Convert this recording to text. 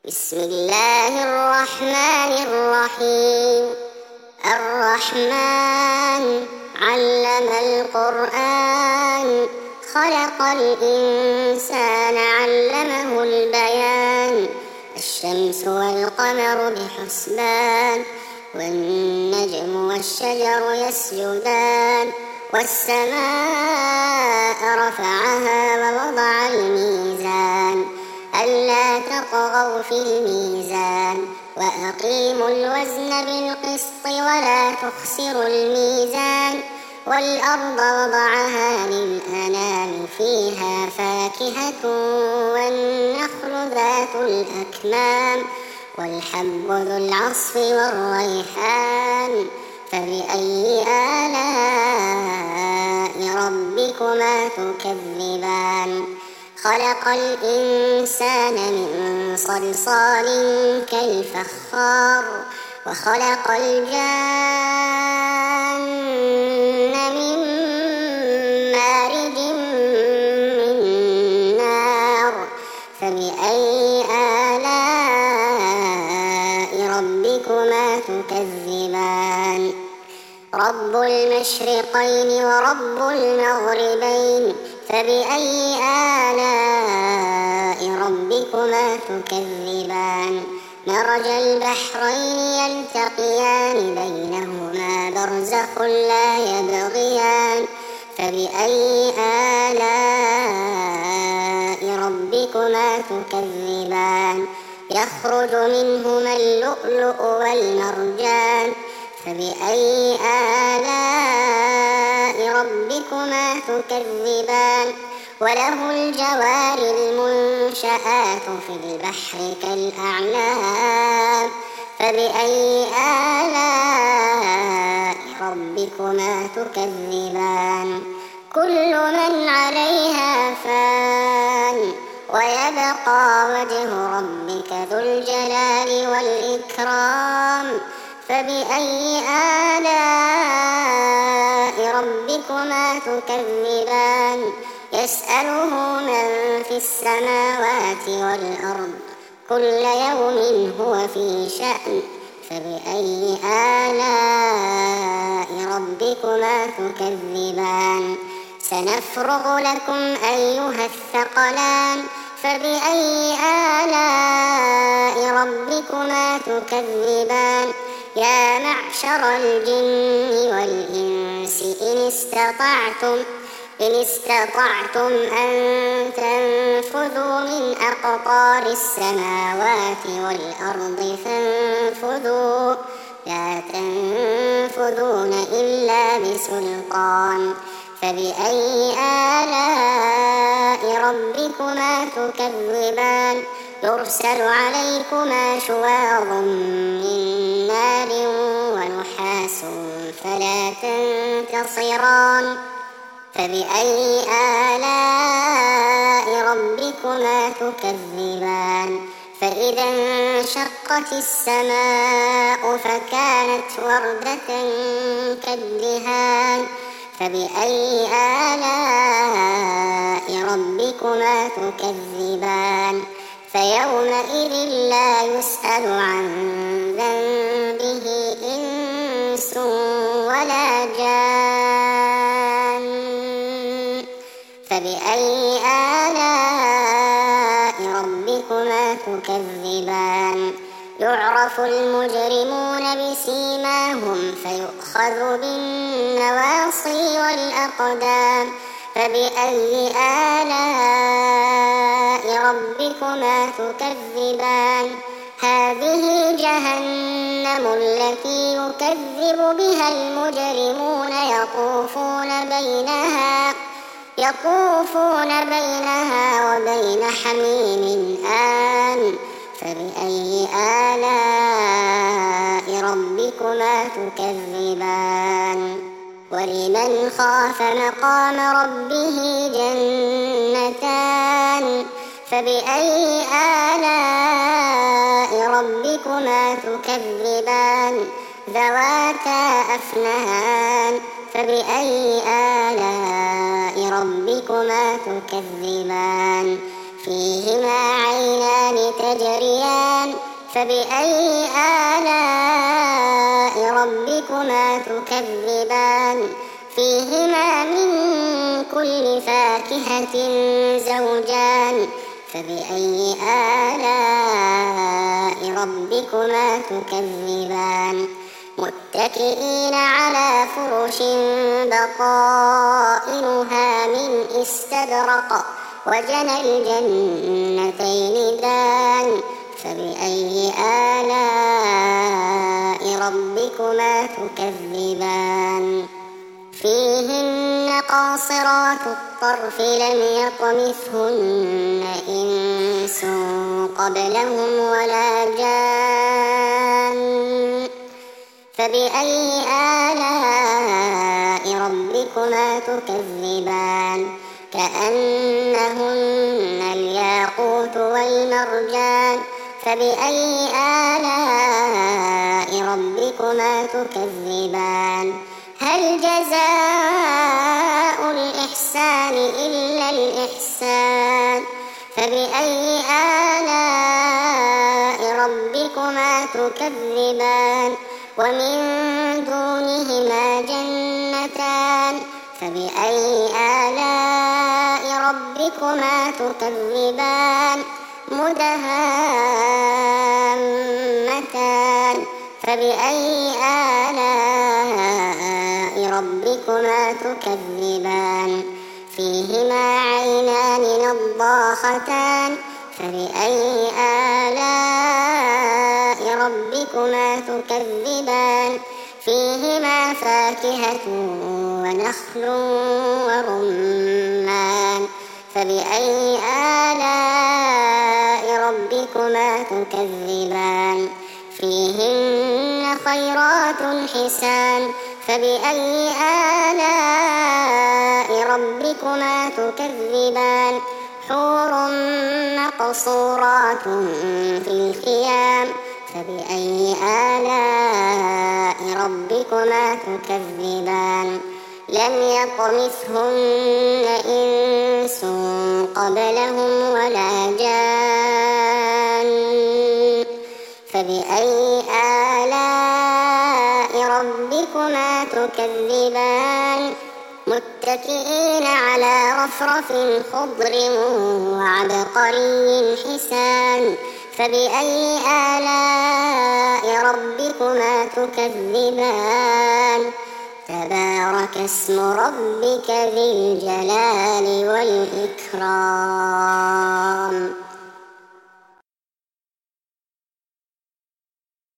بسم الله الرحمن الرحيم. الرحمن علم القرآن، خلق الإنسان علمه البيان. الشمس والقمر بحسبان، والنجم والشجر يسجدان. والسماء رفعها ووضع الميزان، ألا تطغوا في الميزان، وأقيموا الوزن بالقسط ولا تخسروا الميزان. والأرض وضعها للأنام، فيها فاكهة والنخل ذات الأكمام، والحب ذو العصف والريحان. فبأي آلاء ربكما تكذبان؟ خلق الإنسان من صلصال كالفخار، وخلق الجان من مارج من نار. فبأي آلاء ربكما تكذبان؟ رب المشرقين ورب المغربين، فبأي آلاء ربكما تكذبان؟ مرج البحرين يلتقيان، بينهما برزخ لا يبغيان. فبأي آلاء ربكما تكذبان؟ يخرج منهما اللؤلؤ والمرجان. فبأي آلاء ربكما تكذبان؟ وله الجوار المنشآت في البحر كالأعلام. فبأي آلاء ربكما تكذبان؟ كل من عليها فان، ويبقى وجه ربك ذو الجلال والإكرام. فبأي آلاء ربكما تكذبان؟ يسأله من في السماوات والأرض، كل يوم هو في شأن. فبأي آلاء ربكما تكذبان؟ سنفرغ لكم أيها الثقلان. فبأي آلاء ربكما تكذبان؟ يا معشر الجن والإنس إن استطعتم أن تنفذوا من أقطار السماوات والأرض فانفذوا، لا تنفذون إلا بسلطان. فبأي آلاء ربكما تكذبان؟ يرسل عليكما شواظ من نار ونحاس فلا تنتصران. فبأي آلاء ربكما تكذبان؟ فإذا انشقت السماء فكانت وردة كالدهان. فبأي آلاء ربكما تكذبان؟ فيومئذ لا يسأل عن ذنبه إنس ولا جان. فبأي آلاء ربكما تكذبان؟ يعرف المجرمون بسيماهم، فيؤخذ بالنواصي والأقدام. فبأي آلاء ربكما تكذبان؟ هذه جهنم التي يكذب بها المجرمون، يطوفون بينها وبين حميم آن. فبأي آلاء ربكما تكذبان؟ ولمن خاف مقام ربه جنتان. فبأي آلاء ربكما تكذبان؟ ذواتا أفنان. فبأي آلاء ربكما تكذبان؟ فيهما عينان تجريان فبأي آلاء ربكما تكذبان فيهما من كل فاكهة زوجان فبأي آلاء ربكما تكذبان متكئين على فرش بطائنها من استبرق وجنى الجنتين دان فبأي آلاء ربكما تكذبان فيهن قاصرات الطرف لم يطمثهن إنس قبلهم ولا جان فبأي آلاء ربكما تكذبان كأنهن الياقوت والمرجان فبأي آلاء ربكما تكذبان هل جزاء الإحسان إلا الإحسان فبأي آلاء ربكما تكذبان ومن دونهما جنتان فبأي آلاء ربكما تكذبان مدهامتان فبأي آلاء ربكما تكذبان فيهما عينان نضاختان فبأي آلاء ربكما تكذبان فيهما فاكهة ونخل ورمان فبأي آلاء ربكما تكذبان فيهن خيرات حسان فبأي آلاء ربكما تكذبان حور مقصورات في الخيام فبأي آلاء ربكما تكذبان لم يطمثهن إنس قبلهم ولا جان فبأي آلاء ربكما تكذبان متكئين على رفرف خضر وعبقري حسان فبأي آلاء ربكما تكذبان تبارك اسم ربك ذي الجلال والإكرام